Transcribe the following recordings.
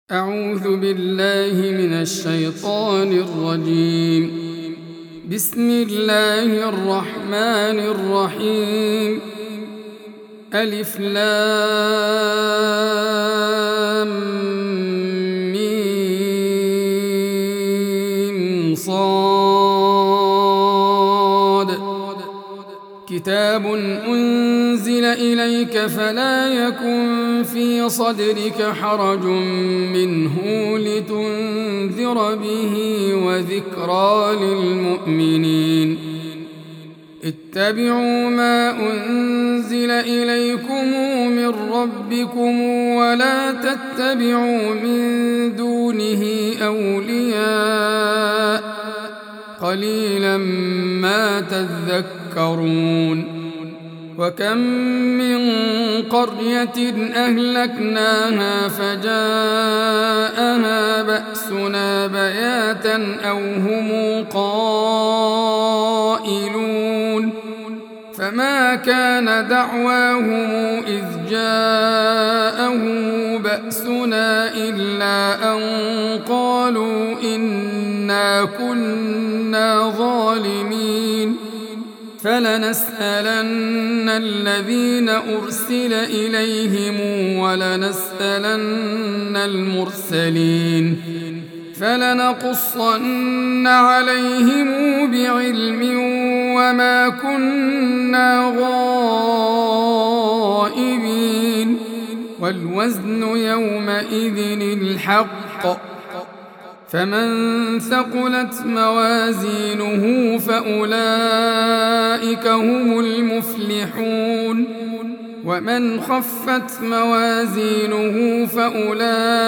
أعوذ بالله من الشيطان الرجيم. بسم الله الرحمن الرحيم. ألف لام ميم صاد. كتاب أنزل إليك فلا يكن في صدرك حرج منه لتنذر به وذكرى للمؤمنين. اتبعوا ما أنزل إليكم من ربكم ولا تتبعوا من دونه أولياء قليلا ما تذكرون. وكم من قرية أهلكناها فجاءها بأسنا بياتا أو هم قائلون. فما كان دعواهم إذ جاءهم بأسنا إلا أن قالوا إنا كنا ظالمين. فلنسألن الذين أرسل إليهم ولنسألن المرسلين. فلنقصن عليهم بعلم وما كنا غائبين. والوزن يومئذ الحق. فمن ثقلت موازينه فأولئك هم المفلحون. ومن خفت موازينه فأولئك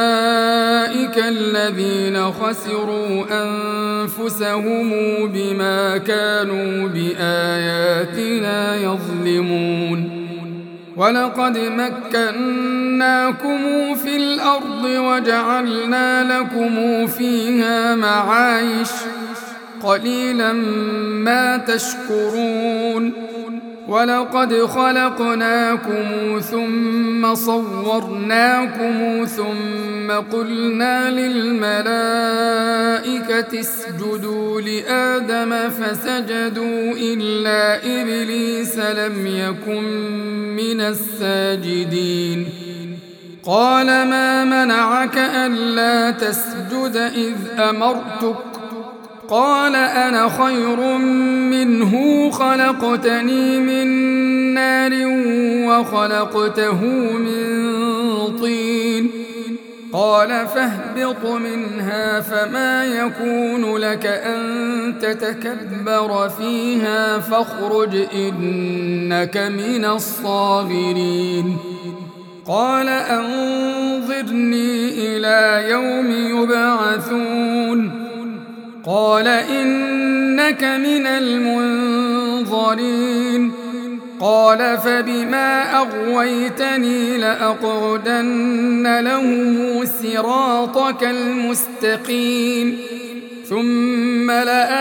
الذين خسروا أنفسهم بما كانوا بآياتنا يظلمون. ولقد مكناكم في الأرض وجعلنا لكم فيها معايش قليلا ما تشكرون. ولقد خلقناكم ثم صورناكم ثم قلنا للملائكة اسجدوا لآدم فسجدوا إلا إبليس لم يكن من الساجدين. قال ما منعك ألا تسجد إذ أمرتك؟ قال أنا خير منه خلقتني من نار وخلقته من طين. قال فاهبط منها فما يكون لك أن تتكبر فيها فاخرج إنك من الصاغرين. قال أنظرني إلى يوم يبعثون. قال إنك من المنظرين. قال فبما أغويتني لأقعدن لهم صراطك المستقيم ثم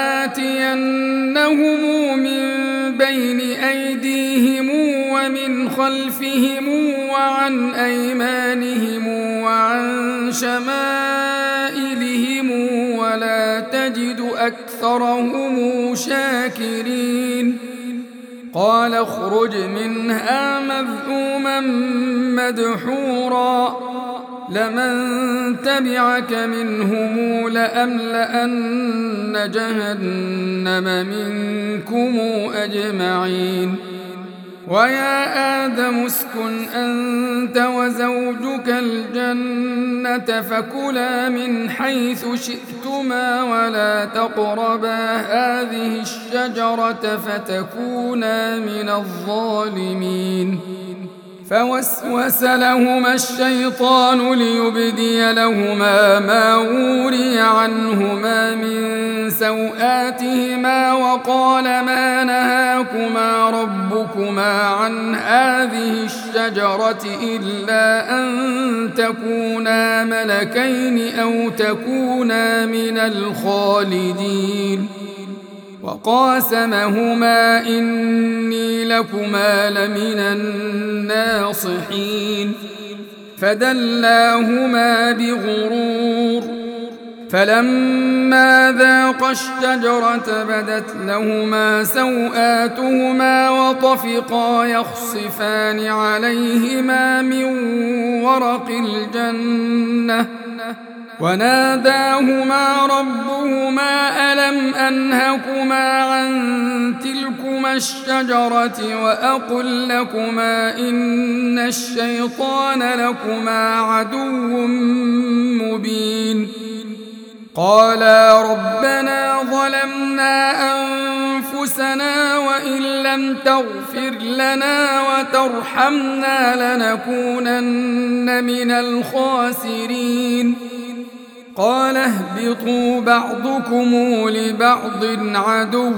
لآتينهم من بين أيديهم ومن خلفهم وعن أيمانهم وعن شمائلهم ولا تجد أكثرهم شاكرين. قال اخرج منها مذءوما مدحورا لمن تبعك منهم لأملأن جهنم منكم أجمعين. ويا آدم اسكن أنت وزوجك الجنة فكلا من حيث شئتما ولا تقربا هذه الشجرة فتكونا من الظالمين. فوسوس لهما الشيطان ليبدي لهما ما وري عنهما من سوآتهما وقال ما نهاكما ربكما عن هذه الشجرة إلا أن تكونا ملكين أو تكونا من الخالدين. وقاسمهما إني لكما لمن الناصحين فدلاهما بغرور فلما ذاقا الشجرة بدت لهما سوآتهما وطفقا يخصفان عليهما من ورق الجنة وناداهما ربهما ألم أنهكما عن تلكما الشجرة وأقل لكما إن الشيطان لكما عدو مبين قالا ربنا ظلمنا أنفسنا وإن لم تغفر لنا وترحمنا لنكونن من الخاسرين قال اهبطوا بعضكم لبعض عدو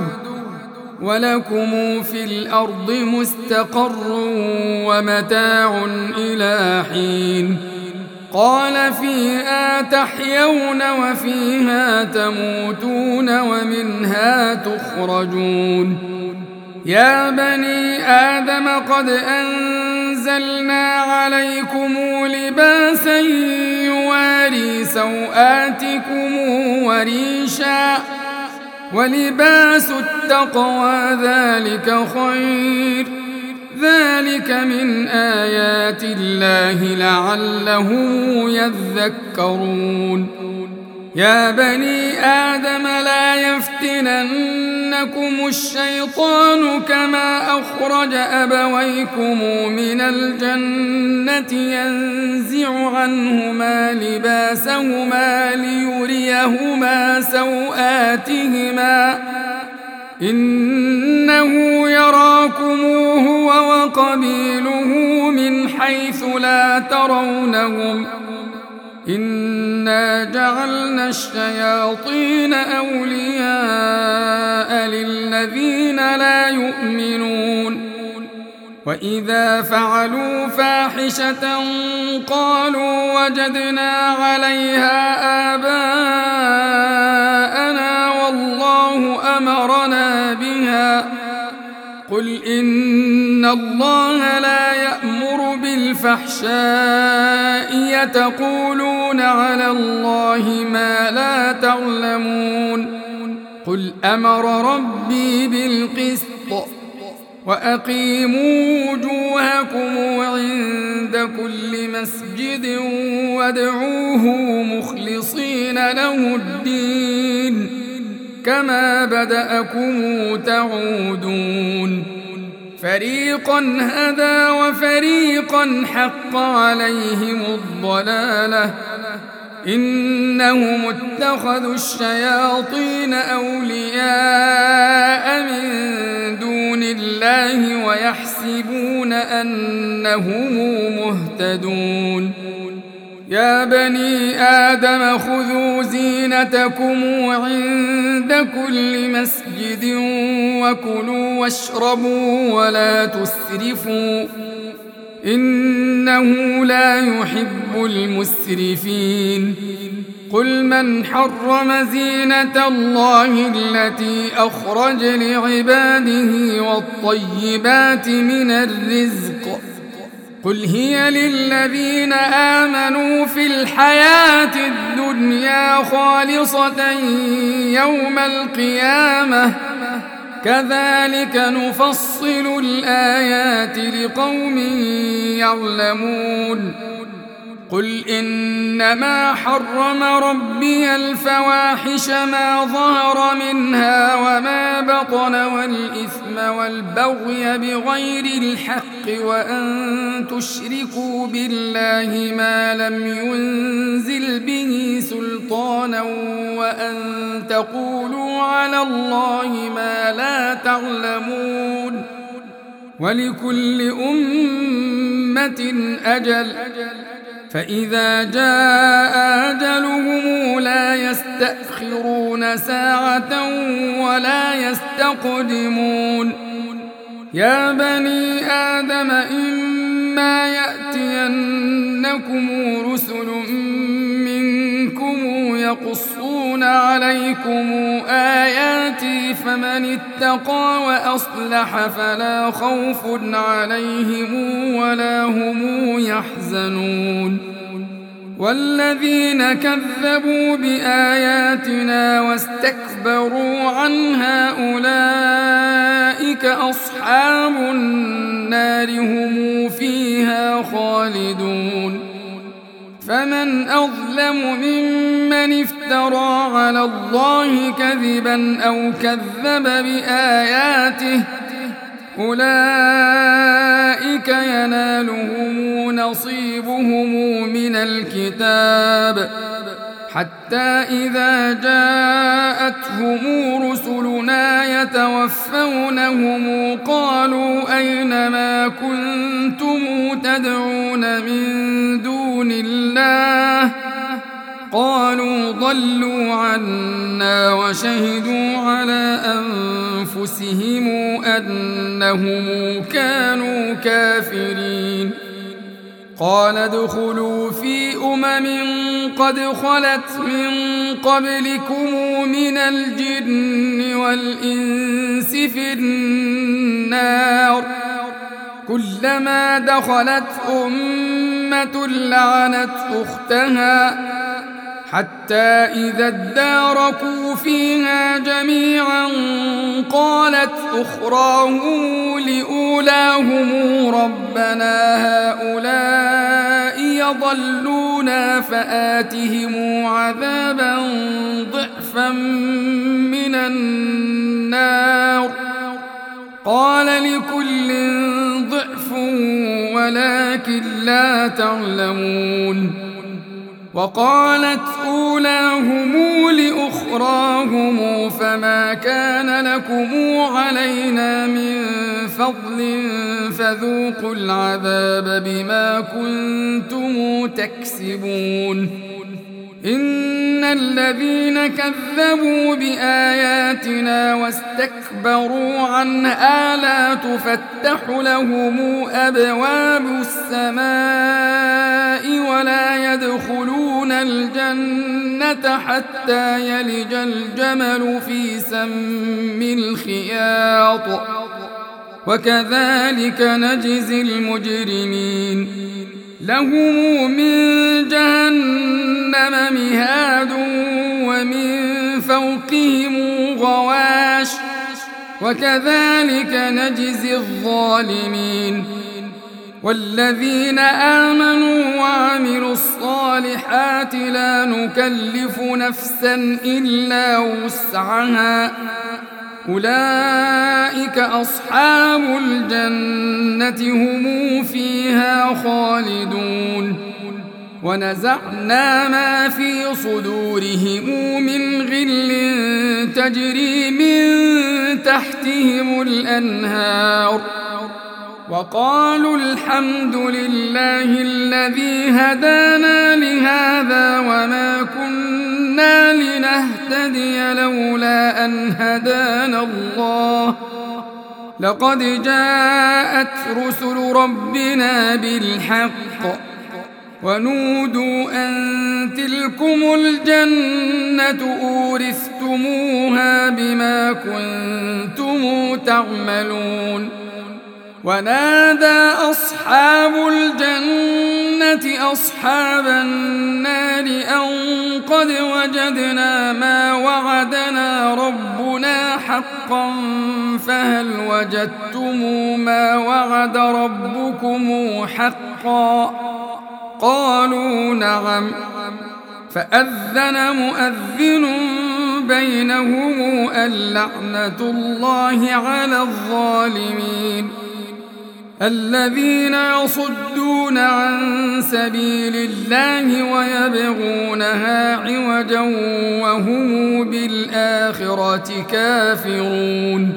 ولكم في الأرض مستقر ومتاع إلى حين قال فيها تحيون وفيها تموتون ومنها تخرجون يا بني آدم قد أنزلنا عليكم لباسا يواري سوآتكم وريشا ولباس التقوى ذلك خير ذلك من آيات الله لعلهم يذكرون يا بني آدم لا يفتننكم الشيطان كما أخرج أبويكم من الجنة ينزع عنهما لباسهما ليريهما سوآتهما إنه يراكم هو وقبيله من حيث لا ترونهم إنا جعلنا الشياطين أولياء للذين لا يؤمنون وإذا فعلوا فاحشة قالوا وجدنا عليها آباءنا والله أمرنا بها قل إن الله لا يأمر بالفحشاء يتقولون على الله ما لا تعلمون قل أمر ربي بالقسط وأقيموا وجوهكم عند كل مسجد وادعوه مخلصين له الدين كما بدأكم تعودون فريقا هدى وفريقا حق عليهم الضلالة إنهم اتخذوا الشياطين أولياء من دون الله ويحسبون أنهم مهتدون يا بني آدم خذوا زينتكم عند كل مسجد وكلوا واشربوا ولا تسرفوا إنه لا يحب المسرفين قل من حرم زينة الله التي أخرج لعباده والطيبات من الرزق قل هي للذين آمنوا في الحياة الدنيا خالصة يوم القيامة كذلك نفصل الآيات لقوم يعلمون قل إنما حرم ربي الفواحش ما ظهر منها وما بطن والإثم والبغي بغير الحق وأن تشركوا بالله ما لم ينزل به سلطانا وأن تقولوا على الله ما لا تعلمون ولكل أمة أجل فإذا جاء أجلهم لا يستأخرون ساعة ولا يستقدمون يا بني آدم إما يأتينكم رسل منكم يقصون يقصون عليكم آياتي فمن اتقى وأصلح فلا خوف عليهم ولا هم يحزنون والذين كذبوا بآياتنا واستكبروا عنها أولئك أصحاب النار هم فيها خالدون فمن أظلم ممن افترى على الله كذبا أو كذب بآياته أولئك ينالهم نصيبهم من الكتاب حتى إذا جاءتهم رسلنا يتوفونهم قالوا أين ما كنتم تدعون من دون الله قالوا ضلوا عنا وشهدوا على أنفسهم أنهم كانوا كافرين قال ادخلوا في قد خلت من قبلكم من الجن والإنس في النار كلما دخلت أمة لعنت أختها حتى إذا اداركوا فيها جميعا قالت أخراهم لأولاهم ربنا هؤلاء يضلونا فآتهم عذابا ضعفا من النار قال لكل ضعف ولكن لا تعلمون وقالت أولاهم لأخراهم فما كان لكم علينا من فضل فذوقوا العذاب بما كنتم تكسبون إن الذين كذبوا بآياتنا واستكبروا عنها لا تفتح لهم أبواب السماء ولا يدخلون الجنة حتى يلج الجمل في سم الخياط وكذلك نجزي المجرمين لهم من جهنم مهاد ومن فوقهم غواش وكذلك نجزي الظالمين والذين آمنوا وعملوا الصالحات لا نكلف نفسا إلا وسعها أولئك أصحاب الجنة هم فيها خالدون ونزعنا ما في صدورهم من غل تجري من تحتهم الأنهار وقالوا الحمد لله الذي هدانا لهذا وما كنا لنهتدي لولا أن هدانا الله لقد جاءت رسل ربنا بالحق ونودوا أن تلكم الجنة أورثتموها بما كنتم تعملون ونادى أصحاب الجنة أصحاب النار أن قد وجدنا ما وعدنا ربنا حقا فهل وجدتم ما وعد ربكم حقا قالوا نعم فأذن مؤذن بينهم اللعنة الله على الظالمين الذين يصدون عن سبيل الله ويبغونها عوجا وهم بالآخرة كافرون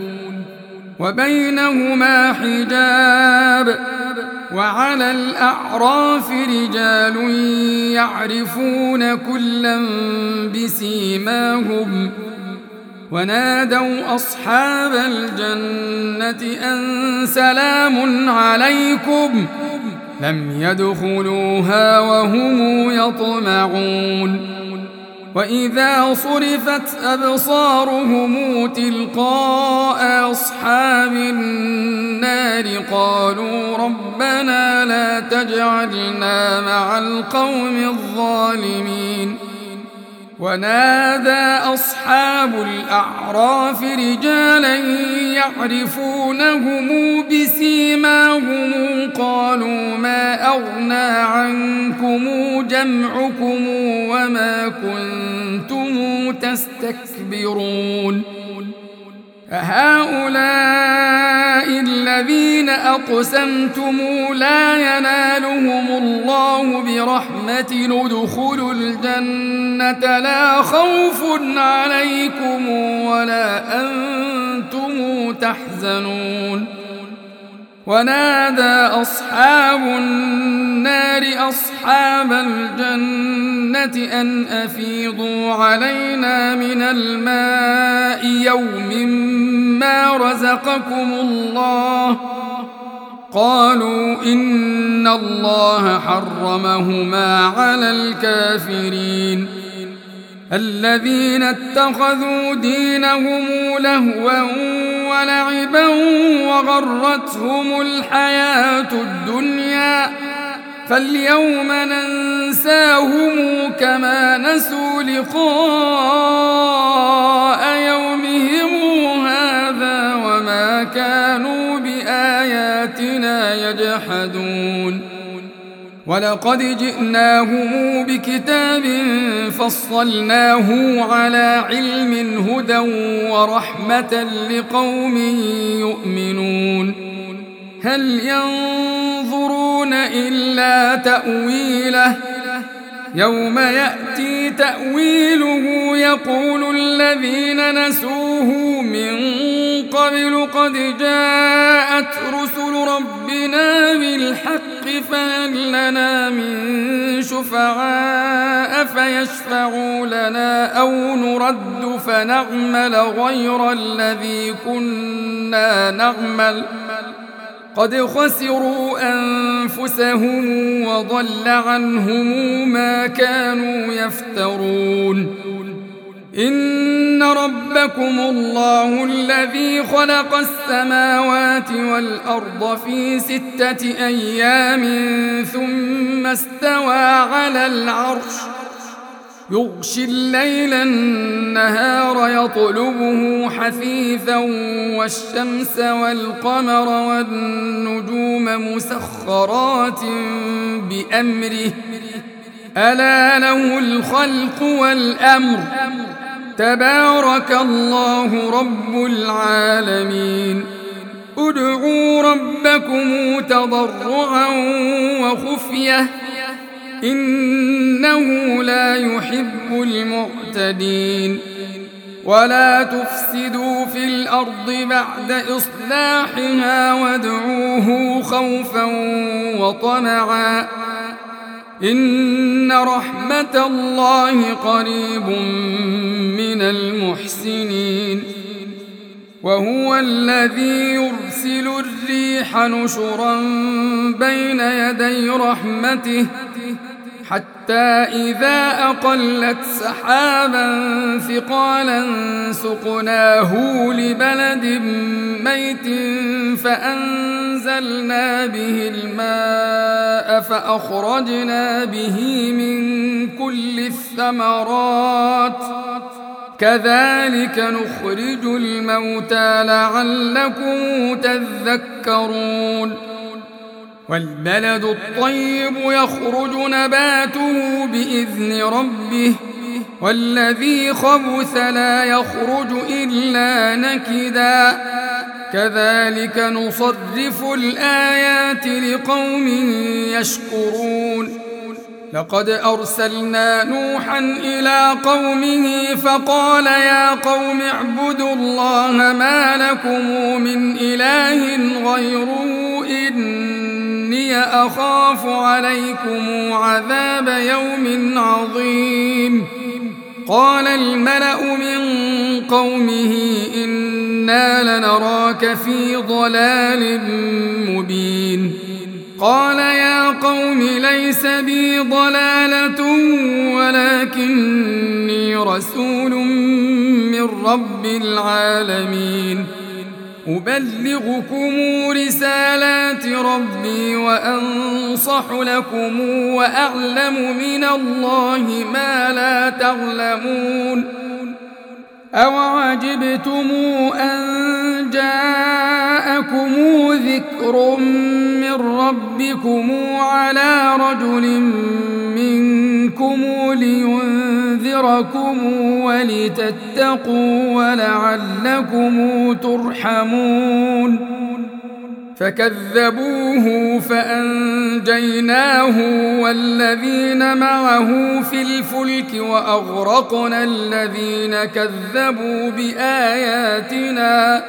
وبينهما حجاب وعلى الأعراف رجال يعرفون كلا بسيماهم ونادوا أصحاب الجنة أن سلام عليكم لم يدخلوها وهم يطمعون وإذا صرفت أبصارهم تلقاء أصحاب النار قالوا ربنا لا تجعلنا مع القوم الظالمين ونادى أصحاب الأعراف رجالا يعرفونهم بسيماهم قالوا ما أغنى عنكم جمعكم وما كنتم تستكبرون أهؤلاء الذين أقسمتم لا ينالهم الله برحمة ادخلوا الجنة لا خوف عليكم ولا أنتم تحزنون ونادى أصحاب النار أصحاب الجنة أن أفيضوا علينا من الماء يوم ما رزقكم الله قالوا إن الله حرمهما على الكافرين الذين اتخذوا دينهم لهوا ولعبا وغرتهم الحياة الدنيا فاليوم ننساهم كما نسوا لقاء يومهم هذا وما كانوا بآياتنا يجحدون ولقد جئناهم بكتاب فصلناه على علم هدى ورحمة لقوم يؤمنون هل ينظرون إلا تأويله يوم يأتي تأويله يقول الذين نسوه من قبل قد جاءت رسل ربنا بالحق فهل لنا من شفعاء فيشفعوا لنا أو نرد فنعمل غير الذي كنا نعمل قد خسروا أنفسهم وضل عنهم ما كانوا يفترون إن ربكم الله الذي خلق السماوات والأرض في 6 أيام ثم استوى على العرش يغشي الليل النهار يطلبه حثيثا والشمس والقمر والنجوم مسخرات بأمره ألا له الخلق والأمر تبارك الله رب العالمين ادعوا ربكم تضرعا وخفية إنه لا يحب المعتدين ولا تفسدوا في الأرض بعد إصلاحها وادعوه خوفا وطمعا إن رحمة الله قريب من المحسنين وهو الذي يرسل الريح نشرا بين يدي رحمته حتى إذا أقلت سحابا ثقالا سقناه لبلد ميت فأنزلنا به الماء فأخرجنا به من كل الثمرات كذلك نخرج الموتى لعلكم تذكرون والبلد الطيب يخرج نباته بإذن ربه والذي خبث لا يخرج إلا نكدا كذلك نصرف الآيات لقوم يشكرون لقد أرسلنا نوحا إلى قومه فقال يا قوم اعبدوا الله ما لكم من إله غيره إني أخاف عليكم عذاب يوم عظيم قال الملأ من قومه إنا لنراك في ضلال مبين قال يا قوم ليس بي ضلالة ولكني رسول من رب العالمين أبلغكم رسالات ربي وأنصح لكم وأعلم من الله ما لا تعلمون أوعجبتم أن جاءكم ذكر من ربكم على رجل منكم لينذركم ولتتقوا ولعلكم ترحمون فكذبوه فأنجيناه والذين معه في الفلك وأغرقنا الذين كذبوا بآياتنا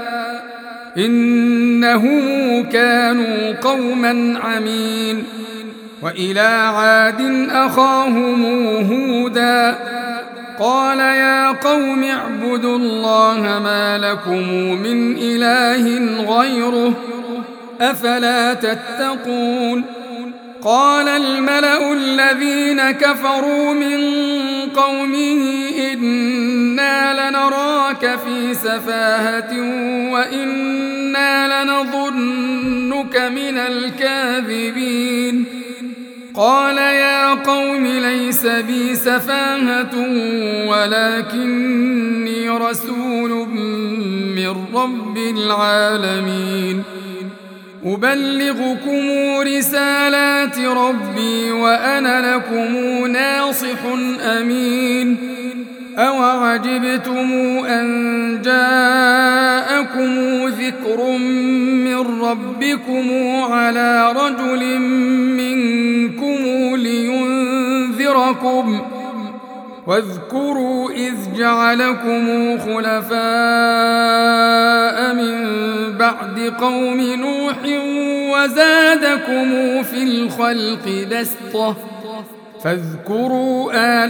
إنهم كانوا قوما عمين وإلى عاد أخاهم هودا قال يا قوم اعبدوا الله ما لكم من إله غيره أفلا تتقون قال الملأ الذين كفروا من قومه إنا لنراك في سفاهة وإنا لنظنك من الكاذبين قال يا قوم ليس بي سفاهة ولكني رسول من رب العالمين أبلغكم رسالات ربي وأنا لكم ناصح أمين أوعجبتم أن جاءكم ذكر من ربكم على رجل منكم لينذركم واذكروا إذ جعلكم خلفاء من بعد قوم نوح وزادكم في الخلق بسطة فاذكروا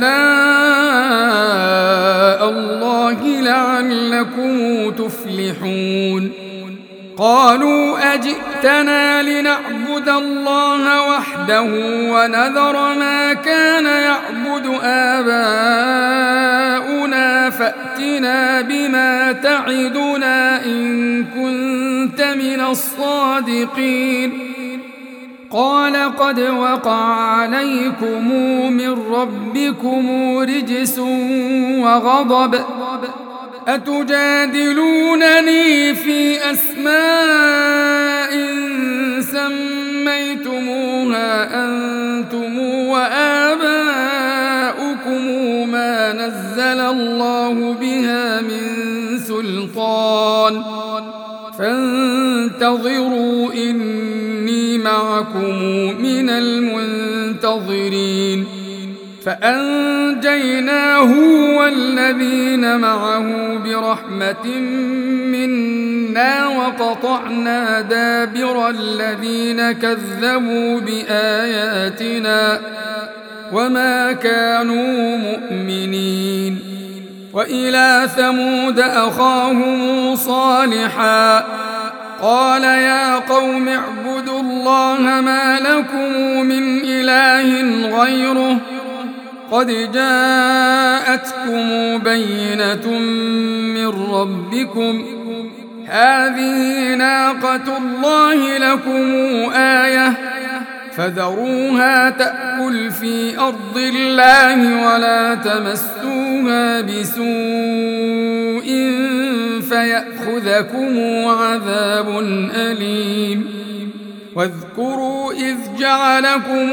آلاء الله لعلكم تفلحون قالوا أجئتنا لنعبد الله وحده ونذر ما كان يعبد آباؤنا فأتنا بما تعدنا إن كنت من الصادقين قال قد وقع عليكم من ربكم رجس وغضب أتجادلونني في أسماء سميتموها أنتم وآباؤكم ما نزل الله بها من سلطان فانتظروا إني معكم من المنتظرين فأنجيناه والذين معه برحمة منا وقطعنا دابر الذين كذبوا بآياتنا وما كانوا مؤمنين وإلى ثمود أخاهم صالحا قال يا قوم اعبدوا الله ما لكم من إله غيره قد جاءتكم بينة من ربكم هذه ناقة الله لكم آية فذروها تأكل في أرض الله ولا تمسوها بسوء فيأخذكم عذاب أليم واذكروا إذ جعلكم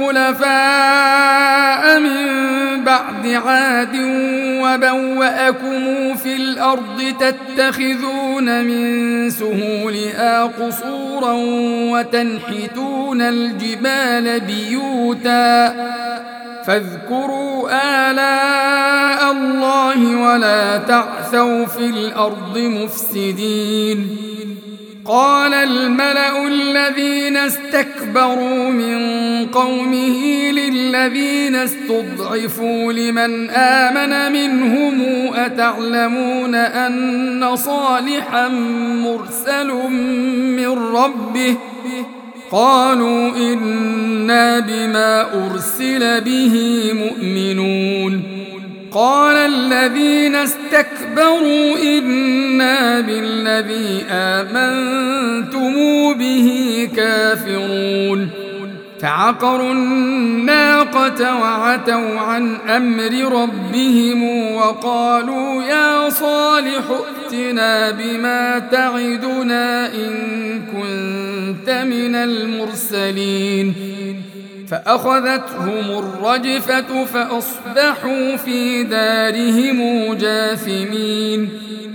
خلفاء من بعد عاد وبوأكم في الأرض تتخذون من سهولها قصورا وتنحتون الجبال بيوتا فاذكروا آلاء الله ولا تعثوا في الأرض مفسدين قال الملأ الذين استكبروا من قومه للذين استضعفوا لمن آمن منهم أتعلمون أن صالحا مرسل من ربه قالوا إنا بما أرسل به مؤمنون قال الذين استكبروا إنا بالذي آمنتم به كافرون فعقروا الناقة وعتوا عن أمر ربهم وقالوا يا صالح ائتنا بما تعدنا إن كنت من المرسلين فأخذتهم الرجفة فأصبحوا في دارهم جاثمين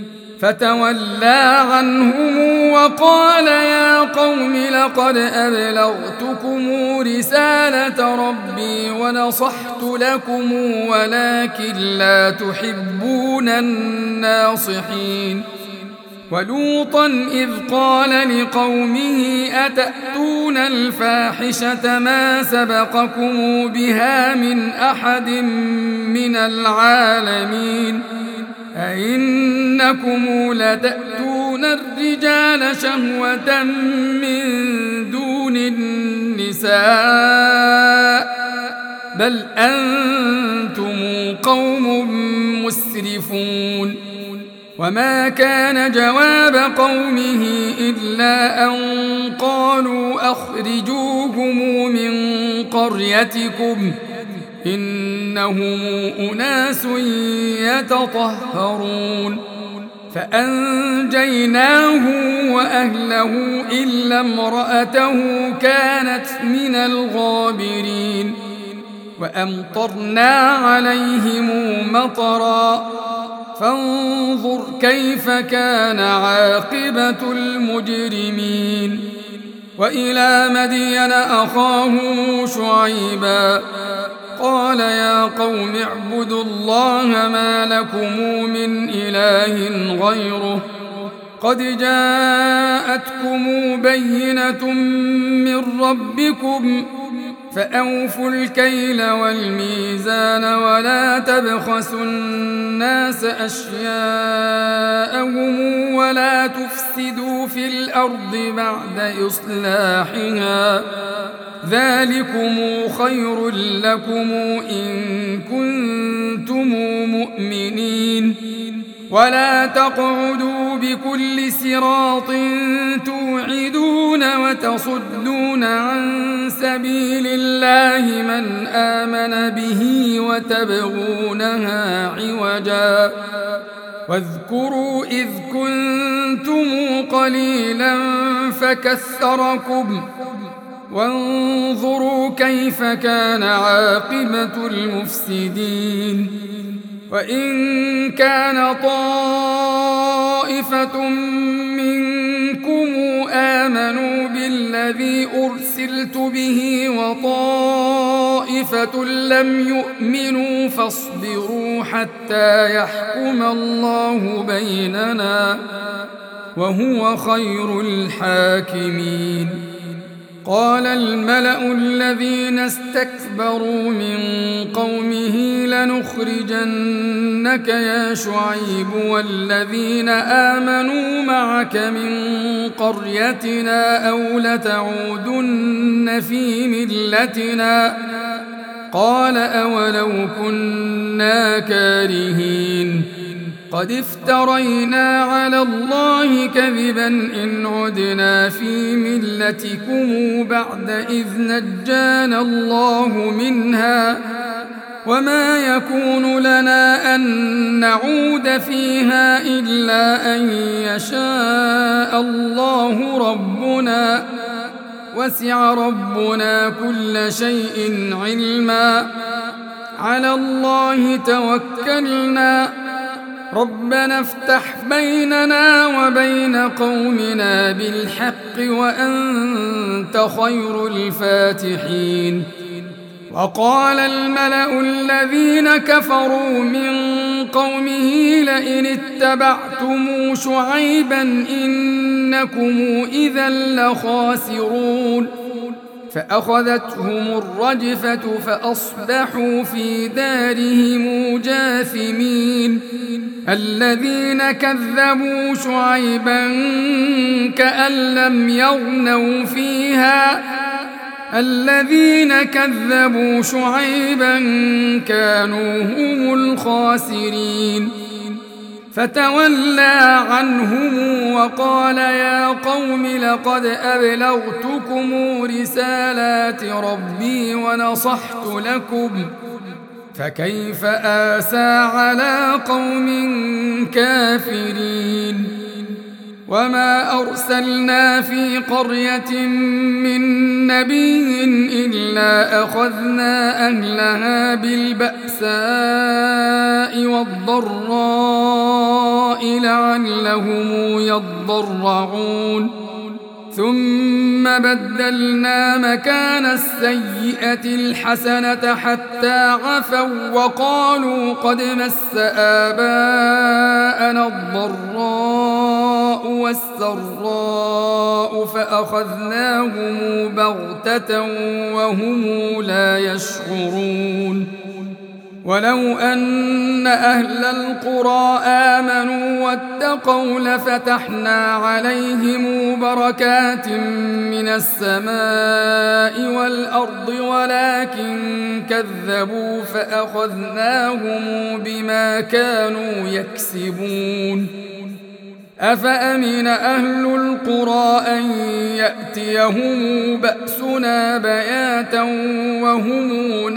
فتولى عنهم وقال يا قوم لقد أبلغتكم رسالة ربي ونصحت لكم ولكن لا تحبون الناصحين ولوطا إذ قال لقومه أتأتون الفاحشة ما سبقكم بها من أحد من العالمين أئنكم لتأتون الرجال شهوة من دون النساء بل أنتم قوم مسرفون وما كان جواب قومه إلا أن قالوا أخرجوهم من قريتكم إنهم أناس يتطهرون فأنجيناه وأهله إلا امرأته كانت من الغابرين وأمطرنا عليهم مطرا فانظر كيف كان عاقبة المجرمين وإلى مدين أخاهم شعيبا قال يا قوم اعبدوا الله ما لكم من إله غيره قد جاءتكم بينة من ربكم فأوفوا الكيل والميزان ولا تبخسوا الناس أشياءهم ولا تفسدوا في الأرض بعد إصلاحها ذلكم خير لكم إن كنتم مؤمنين ولا تقعدوا بكل صراط توعدون وتصدون عن سبيل الله من آمن به وتبغونها عوجا واذكروا إذ كنتم قليلا فكثركم وانظروا كيف كان عاقبة المفسدين وإن كان طائفة منكم آمنوا بالذي أرسلت به وطائفة لم يؤمنوا فاصبروا حتى يحكم الله بيننا وهو خير الحاكمين قال الملأ الذين استكبروا من قومه لنخرجنك يا شعيب والذين آمنوا معك من قريتنا أو لتعودن في ملتنا قال أولو كنا كارهين قد افترينا على الله كذبا إن عدنا في ملتكم بعد إذ نجانا الله منها وما يكون لنا أن نعود فيها إلا أن يشاء الله ربنا وسع ربنا كل شيء علما على الله توكلنا ربنا افتح بيننا وبين قومنا بالحق وأنت خير الفاتحين وقال الملأ الذين كفروا من قومه لئن اتبعتم شعيبا إنكم إذا لخاسرون فأخذتهم الرجفة فأصبحوا في دارهم جاثمين الذين كذبوا شعيبا كأن لم يغنوا فيها الذين كذبوا شعيبا كانوا هم الخاسرين فتولى عنهم وقال يا قوم لقد أبلغتكم رسالات ربي ونصحت لكم فكيف آسى على قوم كافرين وما أرسلنا في قرية من نبي إلا أخذنا أهلها بالبأساء والضراء لعلهم يضرعون ثم بدلنا مكان السيئة الحسنة حتى عفوا وقالوا قد مس آباءنا الضراء والسراء فأخذناهم بغتة وهم لا يشعرون ولو أن أهل القرى آمنوا واتقوا لفتحنا عليهم بركات من السماء والأرض ولكن كذبوا فأخذناهم بما كانوا يكسبون أفأمن أهل القرى أن يأتيهم بأسنا بياتا وهم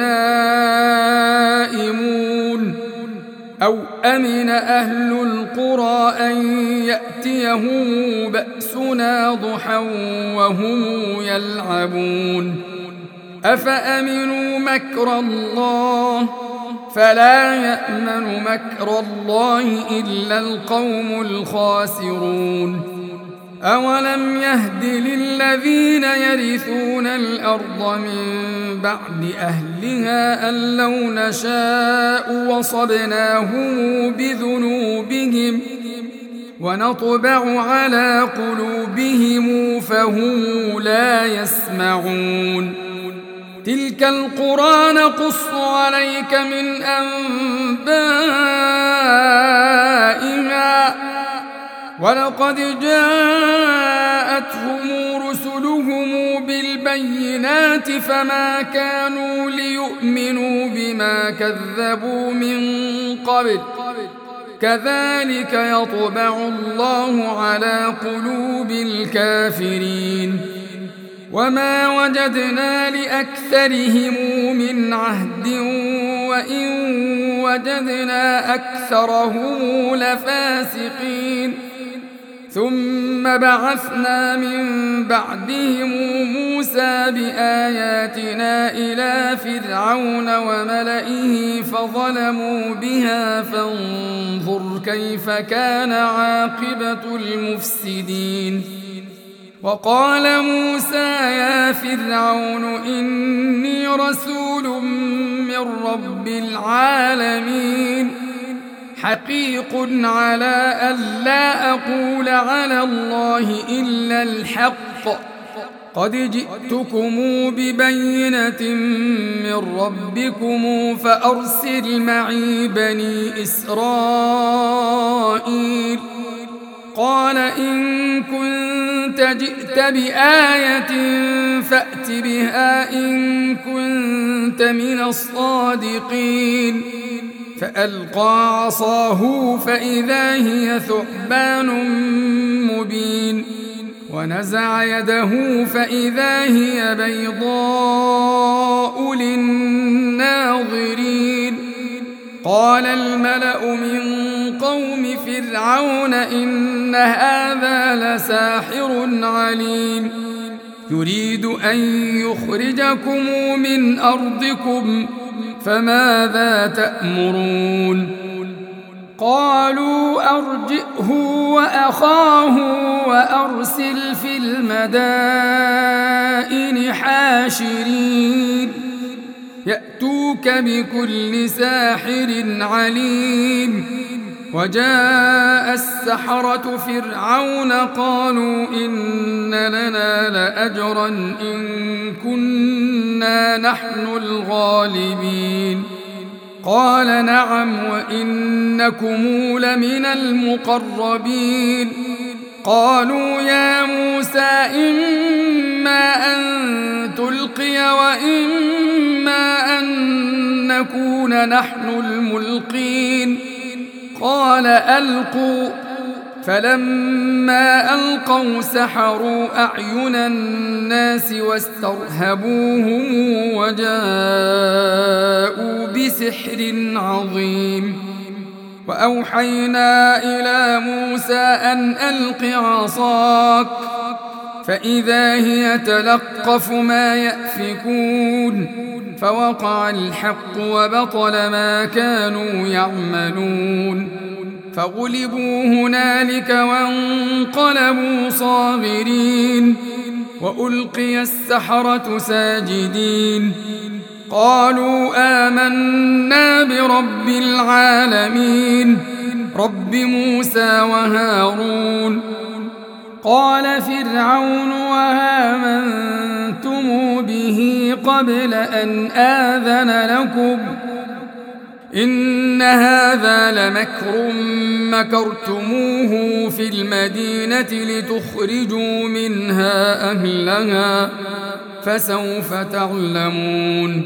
نائمون أو أمن أهل القرى أن يأتيهم بأسنا ضحى وهم يلعبون أفأمنوا مكر الله فلا يأمن مكر الله إلا القوم الخاسرون أولم يهد للذين يرثون الأرض من بعد أهلها أن لو نشاء وصبناهم بذنوبهم ونطبع على قلوبهم فهم لا يسمعون تلك القرى نقص عليك من أنبائها ولقد جاءتهم رسلهم بالبينات فما كانوا ليؤمنوا بما كذبوا من قبل كذلك يطبع الله على قلوب الكافرين وما وجدنا لأكثرهم من عهد وإن وجدنا أكثرهم لفاسقين ثم بعثنا من بعدهم موسى بآياتنا إلى فرعون وملئه فظلموا بها فانظر كيف كان عاقبة المفسدين وقال موسى يا فرعون إني رسول من رب العالمين حقيق على ألا أقول على الله إلا الحق قد جئتكم ببينة من ربكم فأرسل معي بني إسرائيل قال إن كنت جئت بآية فأت بها إن كنت من الصادقين فألقى عصاه فإذا هي ثعبان مبين ونزع يده فإذا هي بيضاء للناظرين قال الملأ من قوم فرعون إن هذا لساحر عليم يريد أن يخرجكم من أرضكم فماذا تأمرون قالوا أرجئه وأخاه وأرسل في المدائن حاشرين يأتوك بكل ساحر عليم وجاء السحرة فرعون قالوا إن لنا لأجرا إن كنا نحن الغالبين قال نعم وإنكم لمن المقربين قالوا يا موسى إما أن تلقي نلقي وإما أن نكون نحن الملقين قال ألقوا فلما ألقوا سحروا أعين الناس واسترهبوهم وجاءوا بسحر عظيم وأوحينا إلى موسى أن ألق عصاك فإذا هي تلقف ما يأفكون فوقع الحق وبطل ما كانوا يعملون فغلبوا هنالك وانقلبوا صاغرين وألقي السحرة ساجدين قالوا آمنا برب العالمين رب موسى وهارون قال فرعون وآمنتم به قبل أن آذن لكم إن هذا لمكر مكرتموه في المدينة لتخرجوا منها أهلها فسوف تعلمون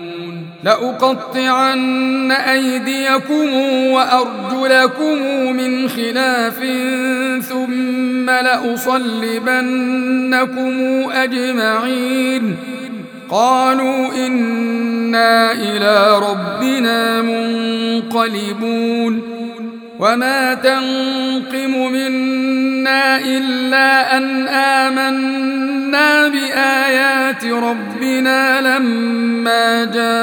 لأقطعن أيديكم وأرجلكم من خلاف ثم لأصلبنكم أجمعين قالوا إنا إلى ربنا منقلبون وما تنقم منا إلا أن آمنا بآيات ربنا لما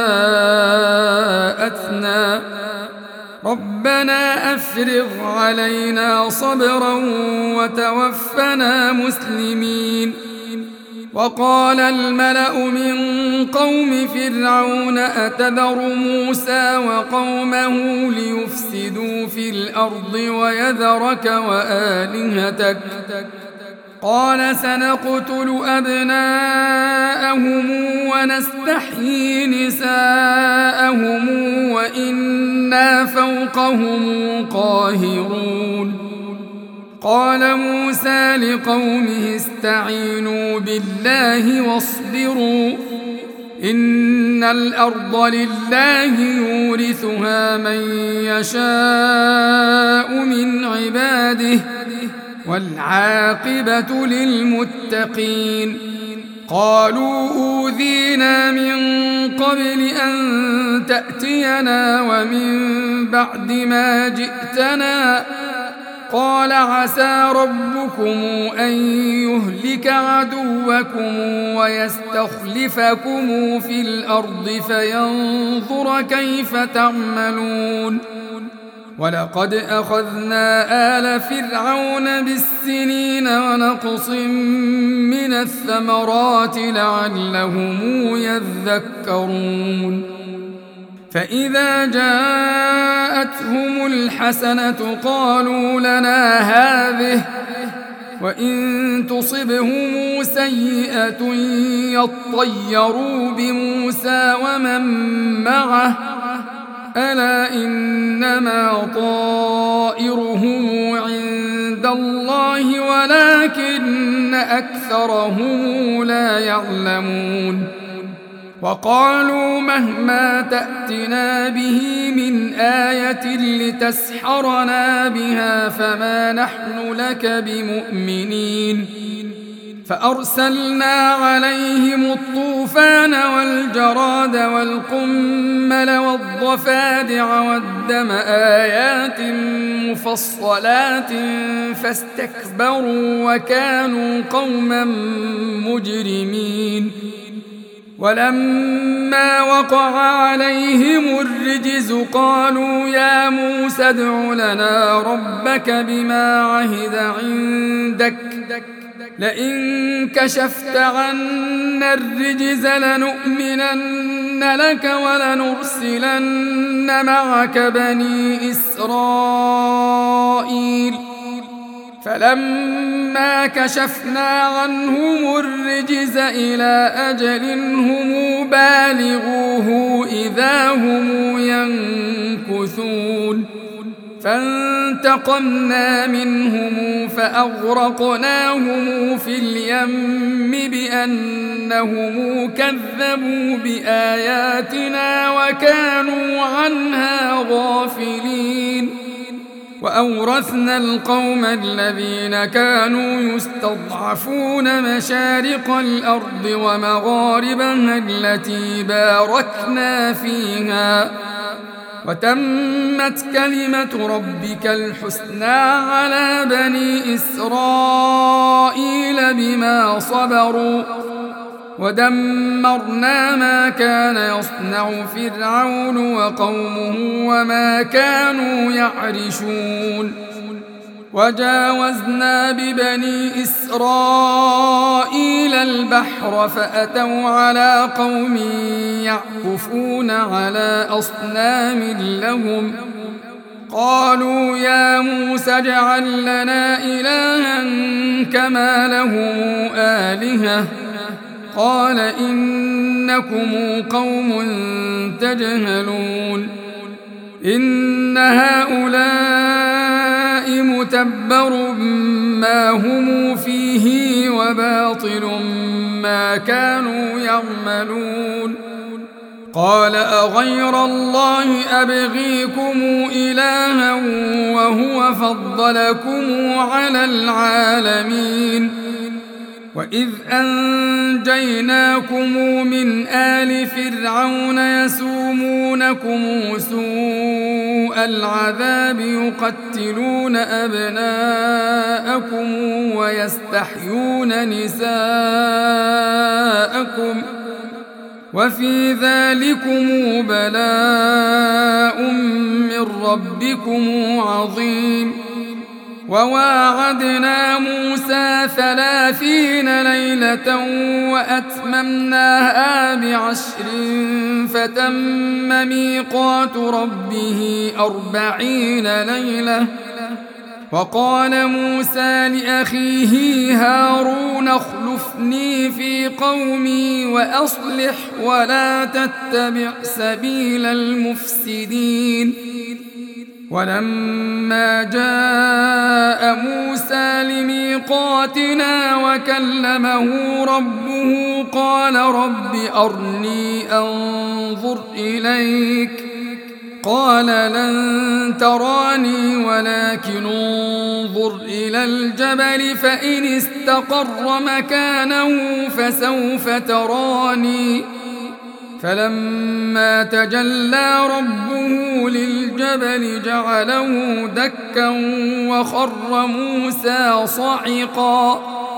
جاءتنا ربنا أفرغ علينا صبرا وتوفنا مسلمين وقال الملأ من قوم فرعون أتذر موسى وقومه ليفسدوا في الأرض ويذرك وآلهتك قال سنقتل أبناءهم ونستحيي نساءهم وإنا فوقهم قاهرون قال موسى لقومه استعينوا بالله واصبروا إن الأرض لله يورثها من يشاء من عباده والعاقبة للمتقين قالوا أوذينا من قبل أن تأتينا ومن بعد ما جئتنا قال عسى ربكم أن يهلك عدوكم ويستخلفكم في الأرض فينظر كيف تعملون ولقد أخذنا آل فرعون بالسنين ونقص من الثمرات لعلهم يذكرون فإذا جاءتهم الحسنة قالوا لنا هذه وإن تصبهم سيئة يطيروا بموسى ومن معه ألا إنما طائرهم عند الله ولكن أكثرهم لا يعلمون وقالوا مهما تأتنا به من آية لتسحرنا بها فما نحن لك بمؤمنين فأرسلنا عليهم الطوفان والجراد والقمل والضفادع والدم آيات مفصلات فاستكبروا وكانوا قوما مجرمين ولما وقع عليهم الرجز قالوا يا موسى ادع لنا ربك بما عهد عندك لئن كشفت عنا الرجز لنؤمنن لك ولنرسلن معك بني إسرائيل فلما كشفنا عنهم الرجز إلى أجل هم بالغوه إذا هم ينكثون فانتقمنا منهم فأغرقناهم في اليم بأنهم كذبوا بآياتنا وكانوا عنها غافلين وأورثنا القوم الذين كانوا يستضعفون مشارق الأرض ومغاربها التي باركنا فيها وتمت كلمة ربك الحسنى على بني إسرائيل بما صبروا ودمرنا ما كان يصنع فرعون وقومه وما كانوا يعرشون وجاوزنا ببني إسرائيل البحر فأتوا على قوم يعكفون على أصنام لهم قالوا يا موسى اجعل لنا إلها كما لهم آلهة قال إنكم قوم تجهلون إن هؤلاء متبر ما هم فيه وباطل ما كانوا يعملون قال أغير الله أبغيكم إلها وهو فضلكم على العالمين وإذ أنجيناكم من آل فرعون يسومونكم سوء العذاب يقتلون أبناءكم ويستحيون نساءكم وفي ذلكم بلاء من ربكم عظيم وواعدنا موسى 30 ليلة وأتممناها ب10 فتم ميقات ربه 40 ليلة وقال موسى لأخيه هارون اخلفني في قومي وأصلح ولا تتبع سبيل المفسدين ولما جاء موسى لميقاتنا وكلمه ربه قال رب أرني أنظر إليك قال لن تراني ولكن انظر إلى الجبل فإن استقر مكانه فسوف تراني فلما تجلى ربه للجبل جعله دكا وخر موسى صعقا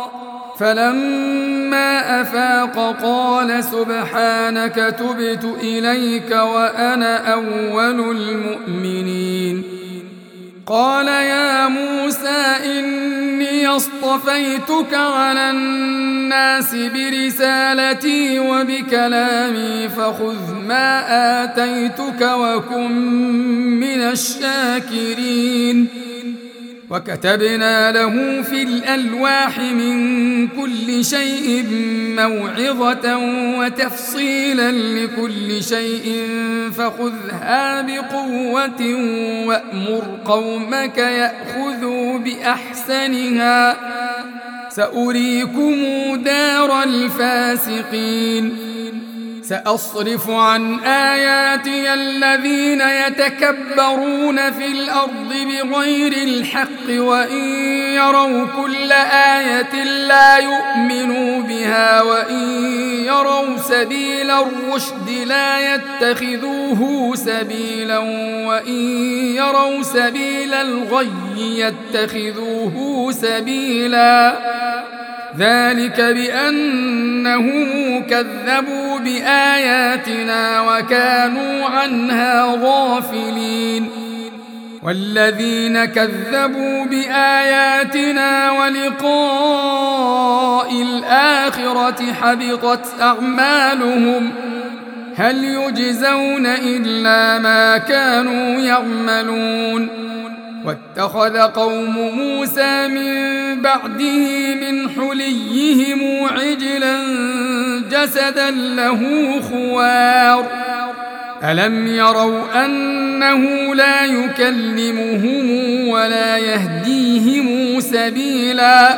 فلما أفاق قال سبحانك تبت إليك وأنا أول المؤمنين قال يا موسى إني اصطفيتك على الناس برسالتي وبكلامي فخذ ما آتيتك وكن من الشاكرين وكتبنا له في الألواح من كل شيء موعظة وتفصيلا لكل شيء فخذها بقوة وأمر قومك يأخذوا بأحسنها سأريكم دار الفاسقين سأصرف عن آياتي الذين يتكبرون في الأرض بغير الحق وإن يروا كل آية لا يؤمنوا بها وإن يروا سبيل الرشد لا يتخذوه سبيلا وإن يروا سبيل الغي يتخذوه سبيلا ذلك بأنهم كذبوا بآياتنا وكانوا عنها غافلين والذين كذبوا بآياتنا ولقاء الآخرة حبطت أعمالهم هل يجزون إلا ما كانوا يعملون واتخذ قوم موسى من بعده من حليهم عجلا جسدا له خوار ألم يروا أنه لا يكلمهم ولا يهديهم سبيلا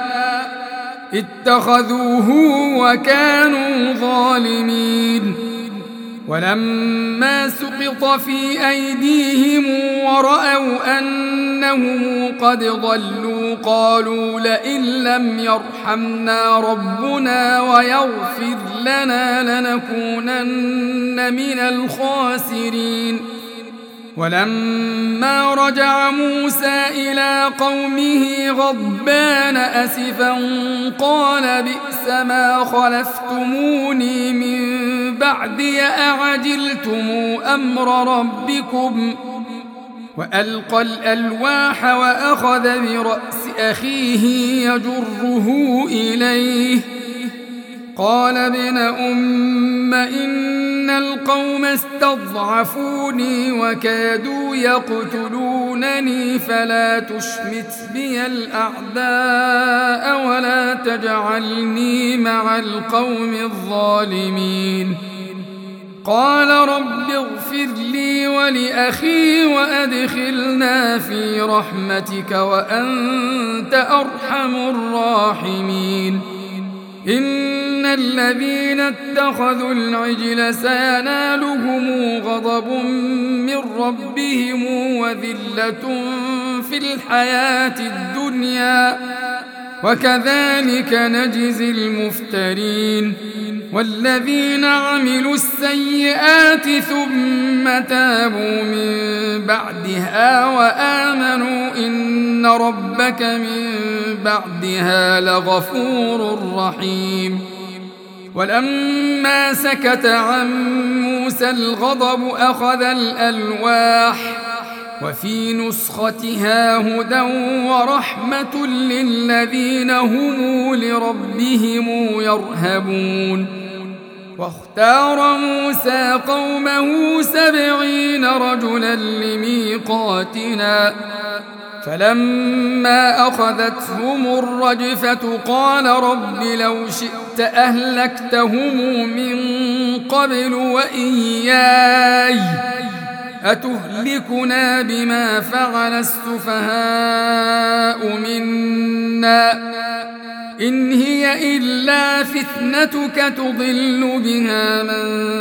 اتخذوه وكانوا ظالمين ولما سقط في أيديهم ورأوا أنهم قد ضلوا قالوا لئن لم يرحمنا ربنا ويغفر لنا لنكونن من الخاسرين ولما رجع موسى إلى قومه غضبان أسفا قال بئس ما خلفتموني من بعدي أعجلتم أمر ربكم وألقى الألواح وأخذ برأس أخيه يجره إليه قال ابن أم إن القوم استضعفوني وكادوا يقتلونني فلا تشمت بي الأعداء ولا تجعلني مع القوم الظالمين قال رب اغفر لي ولأخي وأدخلنا في رحمتك وأنت أرحم الراحمين إن الذين اتخذوا العجل سينالهم غضب من ربهم وذلة في الحياة الدنيا وكذلك نجزي المفترين والذين عملوا السيئات ثم تابوا من بعدها وآمنوا إن ربك من بعدها لغفور رحيم ولما سكت عن موسى الغضب أخذ الألواح وفي نسختها هدى ورحمة للذين هم لربهم يرهبون واختار موسى قومه 70 رجلا لميقاتنا فلما أخذتهم الرجفة قال رب لو شئت أهلكتهم من قبل وإياي أتهلكنا بما فعل السفهاء منا إن هي إلا فتنتك تضل بها من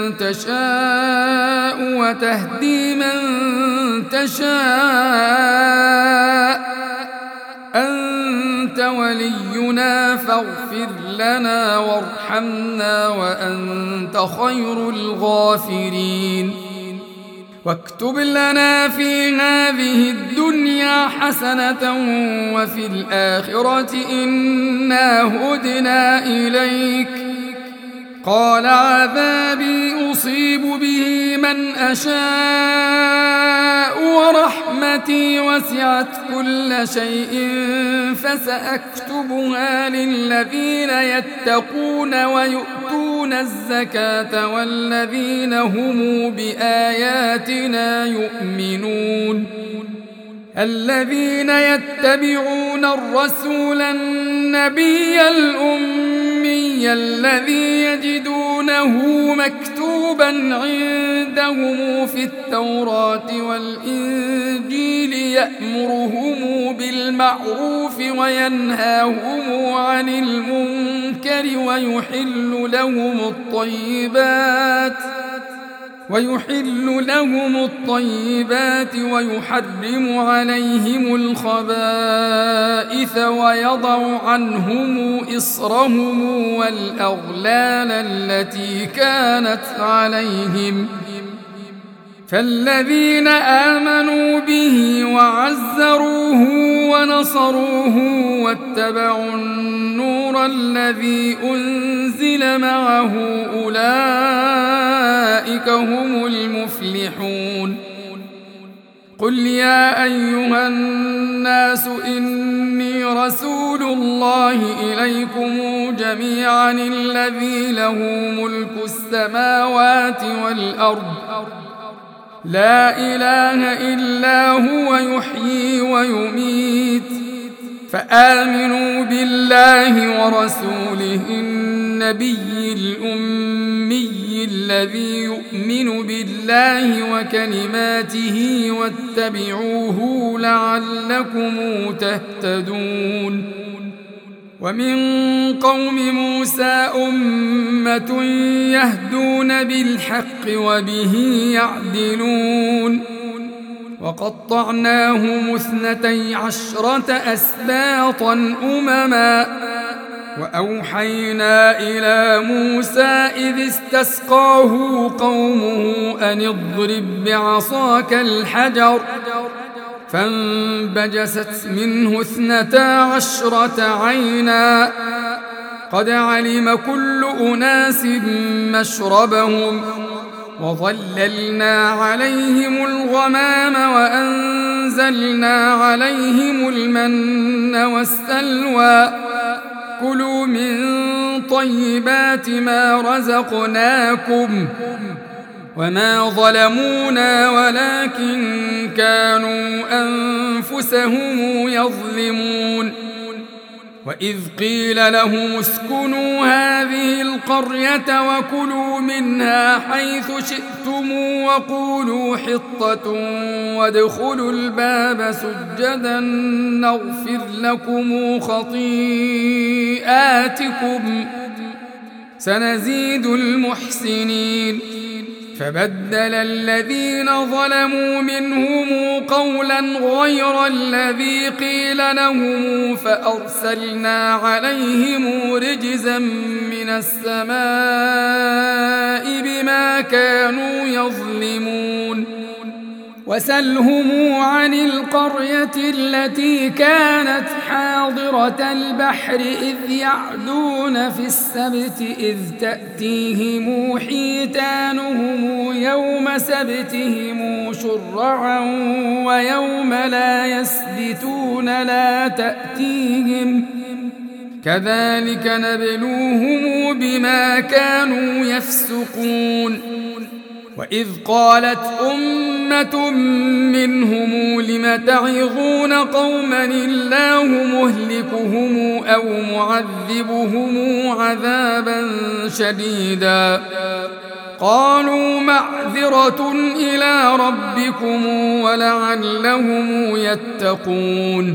تشاء وتهدي من تشاء أنت ولينا فاغفر لنا وارحمنا وأنت خير الغافرين واكتب لنا في هذه الدنيا حسنة وفي الآخرة إنا هدنا إليك قال عذابي أصيب به من أشاء ورحمتي وسعت كل شيء فسأكتبها للذين يتقون ويؤتون الزكاة والذين هم بآياتنا يؤمنون الذين يتبعون الرسول النبي الأمي الذي يجدونه مكتوبا عندهم في التوراة والإنجيل يأمرهم بالمعروف وينهاهم عن المنكر ويحل لهم الطيبات ويحرم عليهم الخبائث ويضع عنهم إصرهم والأغلال التي كانت عليهم فالذين آمنوا به وعزروه ونصروه واتبعوا النور الذي أنزل معه أولئك هم المفلحون قل يا أيها الناس إني رسول الله إليكم جميعا الذي له ملك السماوات والأرض لا إله إلا هو يحيي ويميت فآمنوا بالله ورسوله النبي الأمي الذي يؤمن بالله وكلماته واتبعوه لعلكم تهتدون ومن قوم موسى أمة يهدون بالحق وبه يعدلون وقطعناهم 12 أسباطا أمما وأوحينا إلى موسى إذ استسقاه قومه أن اضرب بعصاك الحجر فانبجست منه 12 عينا قد علم كل أناس مشربهم وظللنا عليهم الغمام وأنزلنا عليهم المن والسلوى كلوا من طيبات ما رزقناكم وما ظلمونا ولكن كانوا أنفسهم يظلمون وإذ قيل لهم اسكنوا هذه القرية وكلوا منها حيث شئتم وقولوا حطة وادخلوا الباب سجدا نغفر لكم خطيئاتكم سنزيد المحسنين فبدل الذين ظلموا منهم قولا غير الذي قيل لهم فأرسلنا عليهم رجزا من السماء بما كانوا يظلمون وسلهم عن القرية التي كانت حاضرة البحر إذ يعدون في السبت إذ تأتيهم حيتانهم يوم سبتهم شرعا ويوم لا يسبتون لا تأتيهم كذلك نبلوهم بما كانوا يفسقون وإذ قالت أمة منهم لم تعظون قوما الله مهلكهم أو معذبهم عذابا شديدا قالوا معذرة إلى ربكم ولعلهم يتقون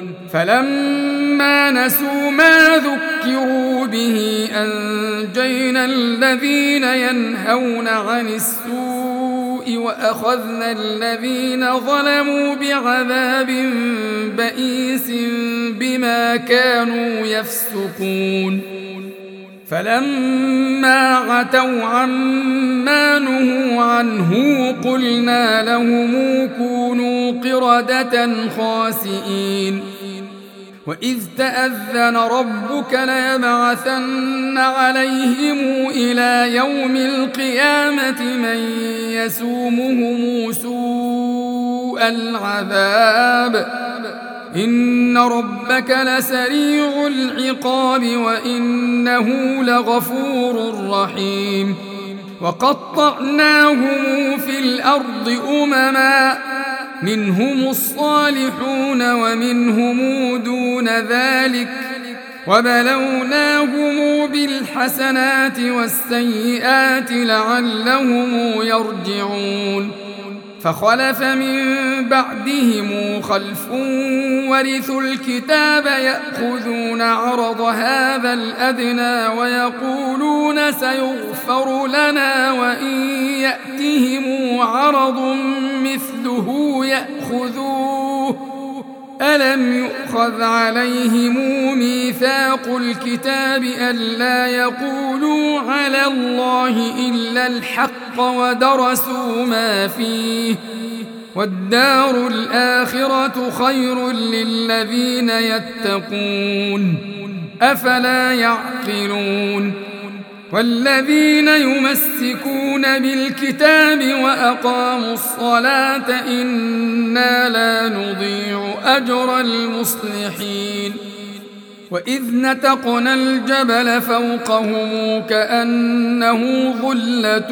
فلما نسوا ما ذكروا به أنجينا الذين ينهون عن السوء وأخذنا الذين ظلموا بعذاب بئيس بما كانوا يفسقون فلما عتوا عما نهوا عنه قلنا لهم كونوا قردة خاسئين وإذ تأذن ربك ليبعثن عليهم إلى يوم القيامة من يسومهم سوء العذاب إن ربك لسريع العقاب وإنه لغفور رحيم وقطعناهم في الأرض أمما منهم الصالحون ومنهم دون ذلك وبلوناهم بالحسنات والسيئات لعلهم يرجعون فخلف من بعدهم خلف ورثوا الكتاب يأخذون عرض هذا الأدنى ويقولون سيغفر لنا وإن يأتهم عرض مثله يأخذوه ألم يؤخذ عليهم ميثاق الكتاب ألا يقولوا على الله إلا الحق ودرسوا ما فيه والدار الآخرة خير للذين يتقون أفلا يعقلون والذين يمسكون بالكتاب وأقاموا الصلاة إنا لا نضيع أجر المصلحين وإذ نتقنا الجبل فوقهم كأنه ظلة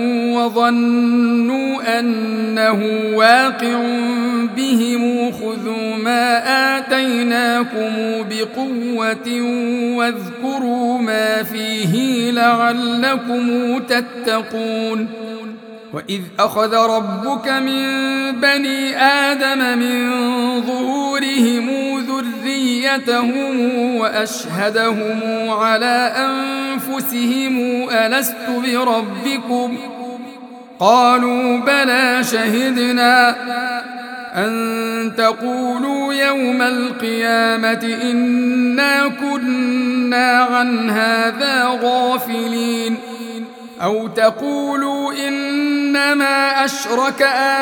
وظنوا أنه واقع بهم خذوا ما آتيناكم بقوة واذكروا ما فيه لعلكم تتقون وإذ أخذ ربك من بني آدم من ظهورهم ذريتهم وأشهدهم على أنفسهم ألست بربكم قالوا بلى شهدنا أن تقولوا يوم القيامة إنا كنا عن هذا غافلين أو تقولوا إنما أشرك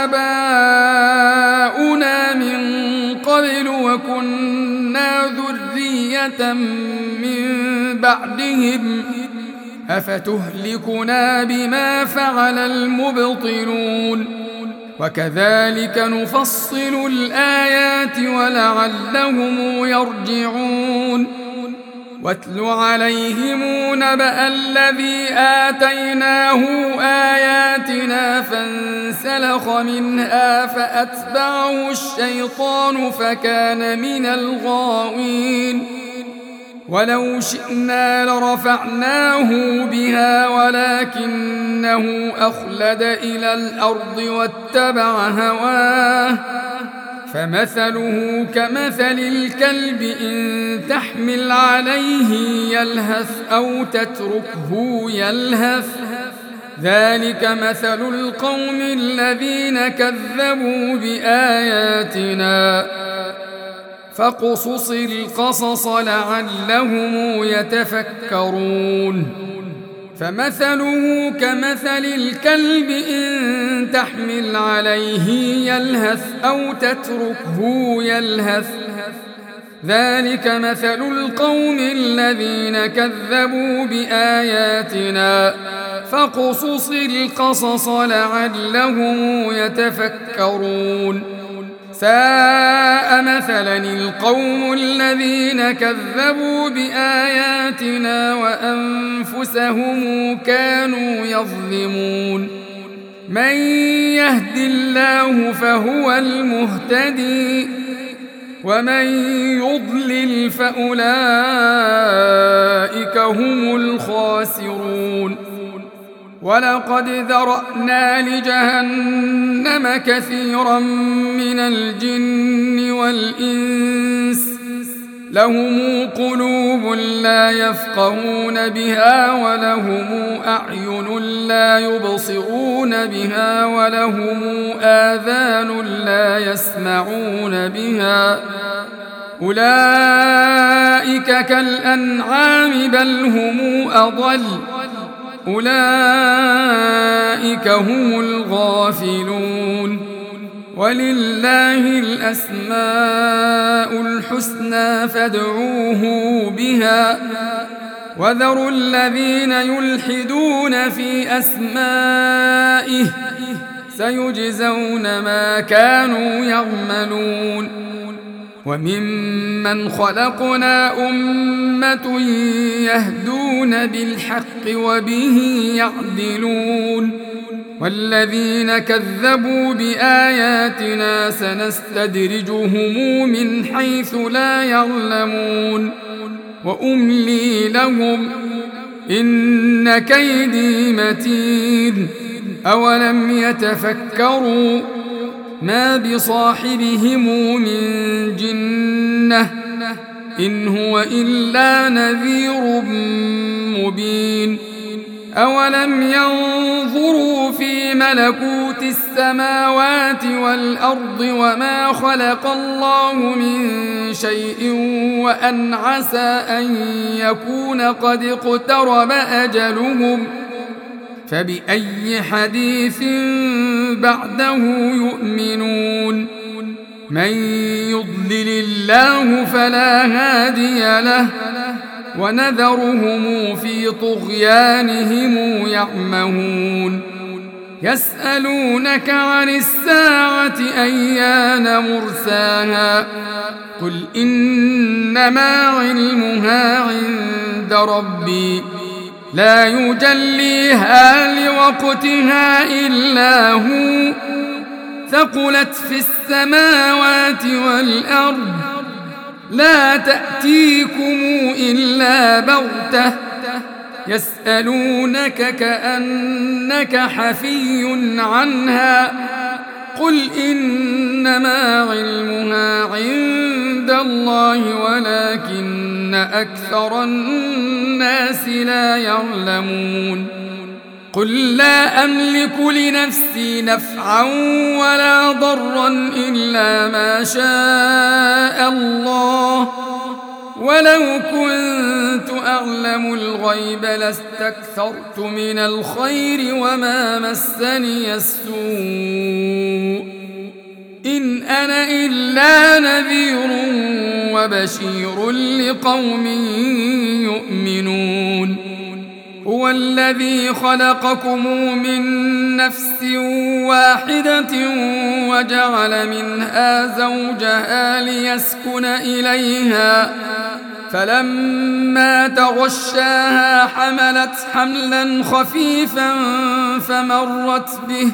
آباؤنا من قبل وكنا ذرية من بعدهم أفتهلكنا بما فعل المبطلون وكذلك نفصل الآيات ولعلهم يرجعون واتل عليهم نبأ الذي آتيناه آياتنا فانسلخ منها فأتبعه الشيطان فكان من الغاوين ولو شئنا لرفعناه بها ولكنه أخلد إلى الأرض واتبع هواه فمثله كمثل الكلب إن تحمل عليه يلهث أو تتركه يلهث ذلك مثل القوم الذين كذبوا بآياتنا فاقصص القصص لعلهم يتفكرون فمثله كمثل الكلب إن تحمل عليه يلهث أو تتركه يلهث ذلك مثل القوم الذين كذبوا بآياتنا فاقصص القصص لعلهم يتفكرون ساء مثلا القوم الذين كذبوا بآياتنا وأنفسهم كانوا يظلمون من يهد الله فهو المهتدي ومن يضلل فأولئك هم الخاسرون ولقد ذرأنا لجهنم كثيرا من الجن والإنس لهم قلوب لا يفقهون بها ولهم أعين لا يبصرون بها ولهم آذان لا يسمعون بها أولئك كالأنعام بل هم أضل أولئك هم الغافلون ولله الأسماء الحسنى فادعوه بها وذروا الذين يلحدون في أسمائه سيجزون ما كانوا يعملون وممن خلقنا أمة يهدون بالحق وبه يعدلون والذين كذبوا بآياتنا سنستدرجهم من حيث لا يعلمون وأملي لهم إن كيدي متين أولم يتفكروا ما بصاحبهم من جنة إن هو إلا نذير مبين أولم ينظروا في ملكوت السماوات والأرض وما خلق الله من شيء وأن عسى أن يكون قد اقترب أجلهم فبأي حديث بعده يؤمنون من يضلل الله فلا هادي له ونذرهم في طغيانهم يعمهون يسألونك عن الساعة أيان مرساها قل إنما علمها عند ربي لا يجليها لوقتها إلا هو ثقلت في السماوات والأرض لا تأتيكم إلا بغتة يسألونك كأنك حفي عنها قل إنما علمها عند الله ولكن أكثر الناس لا يعلمون قل لا أملك لنفسي نفعا ولا ضرا إلا ما شاء الله ولو كنت أعلم الغيب لاستكثرت من الخير وما مسني السوء إن أنا إلا نذير وبشير لقوم يؤمنون هو الذي خلقكم من نفس واحدة وجعل منها زوجها ليسكن إليها فلما تغشاها حملت حملا خفيفا فمرت به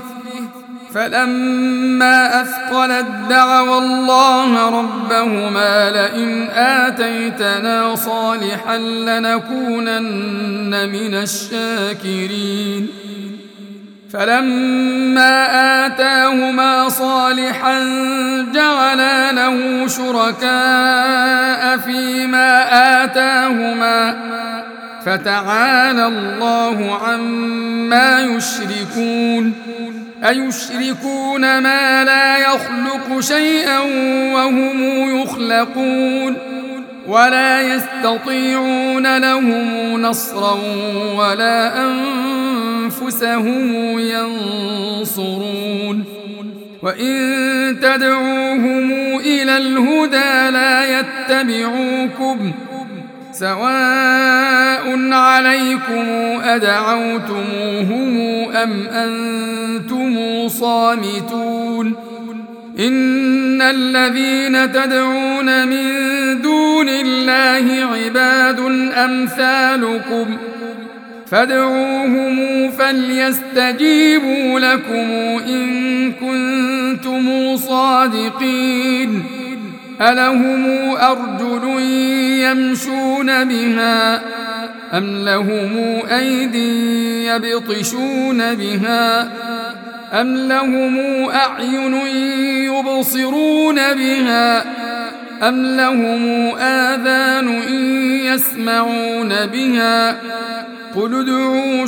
فلما أثقلت دعوا الله ربهما لئن آتيتنا صالحا لنكونن من الشاكرين فلما آتاهما صالحا جعلا له شركاء فيما آتاهما فتعالى الله عما يشركون أيشركون ما لا يخلق شيئا وهم يخلقون ولا يستطيعون لهم نصرا ولا أنفسهم ينصرون وإن تدعوهم إلى الهدى لا يتبعوكم سواء عليكم أدعوتموهم أم أنتم صامتون إن الذين تدعون من دون الله عباد أمثالكم فادعوهم فليستجيبوا لكم إن كنتم صادقين ألهم أرجل يمشون بها أم لهم أيد يبطشون بها أم لهم أعين يبصرون بها أم لهم آذان يسمعون بها قل ادعوا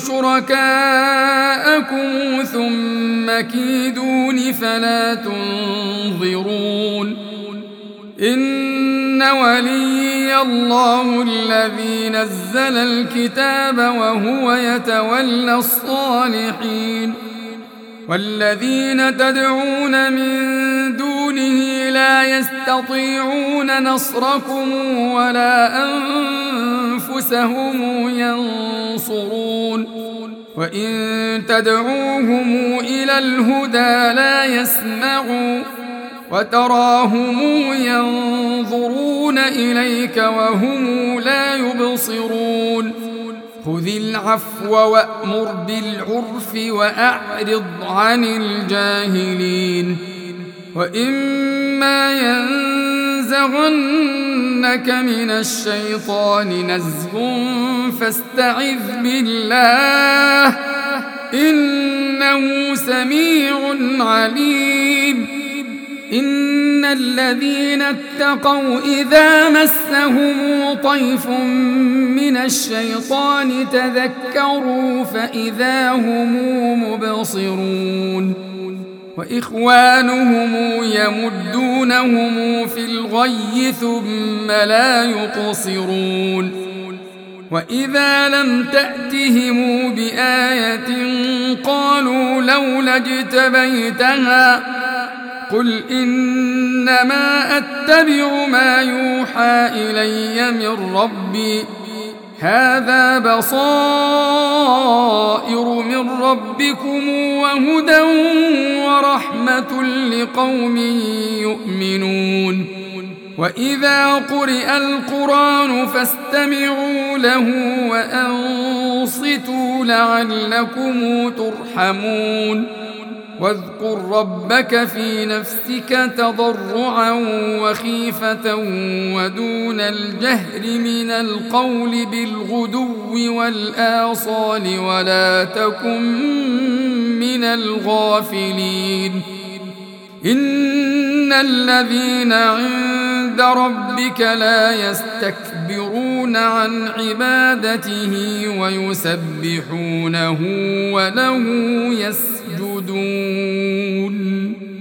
شركاءكم ثم كيدون فلا تنظرون إن وليي الله الذي نزل الكتاب وهو يتولى الصالحين والذين تدعون من دونه لا يستطيعون نصركم ولا أنفسهم ينصرون وإن تدعوهم إلى الهدى لا يسمعوا وتراهم ينظرون إليك وهم لا يبصرون خذ العفو وأمر بالعرف وأعرض عن الجاهلين وإما ينزغنك من الشيطان نزغ فاستعذ بالله إنه سميع عليم إن الذين اتقوا إذا مسهم طيف من الشيطان تذكروا فإذا هم مبصرون وإخوانهم يمدونهم في الغي ثم لا يقصرون وإذا لم تأتهم بآية قالوا لولا اجتبيتها قل إنما أتبع ما يوحى إلي من ربي هذا بصائر من ربكم وهدى ورحمة لقوم يؤمنون وإذا قرئ القرآن فاستمعوا له وأنصتوا لعلكم ترحمون واذكر ربك في نفسك تضرعا وخيفة ودون الجهر من القول بالغدو والآصال ولا تكن من الغافلين إن الذين عند ربك لا يستكبرون عن عبادته ويسبحونه وله يسجدون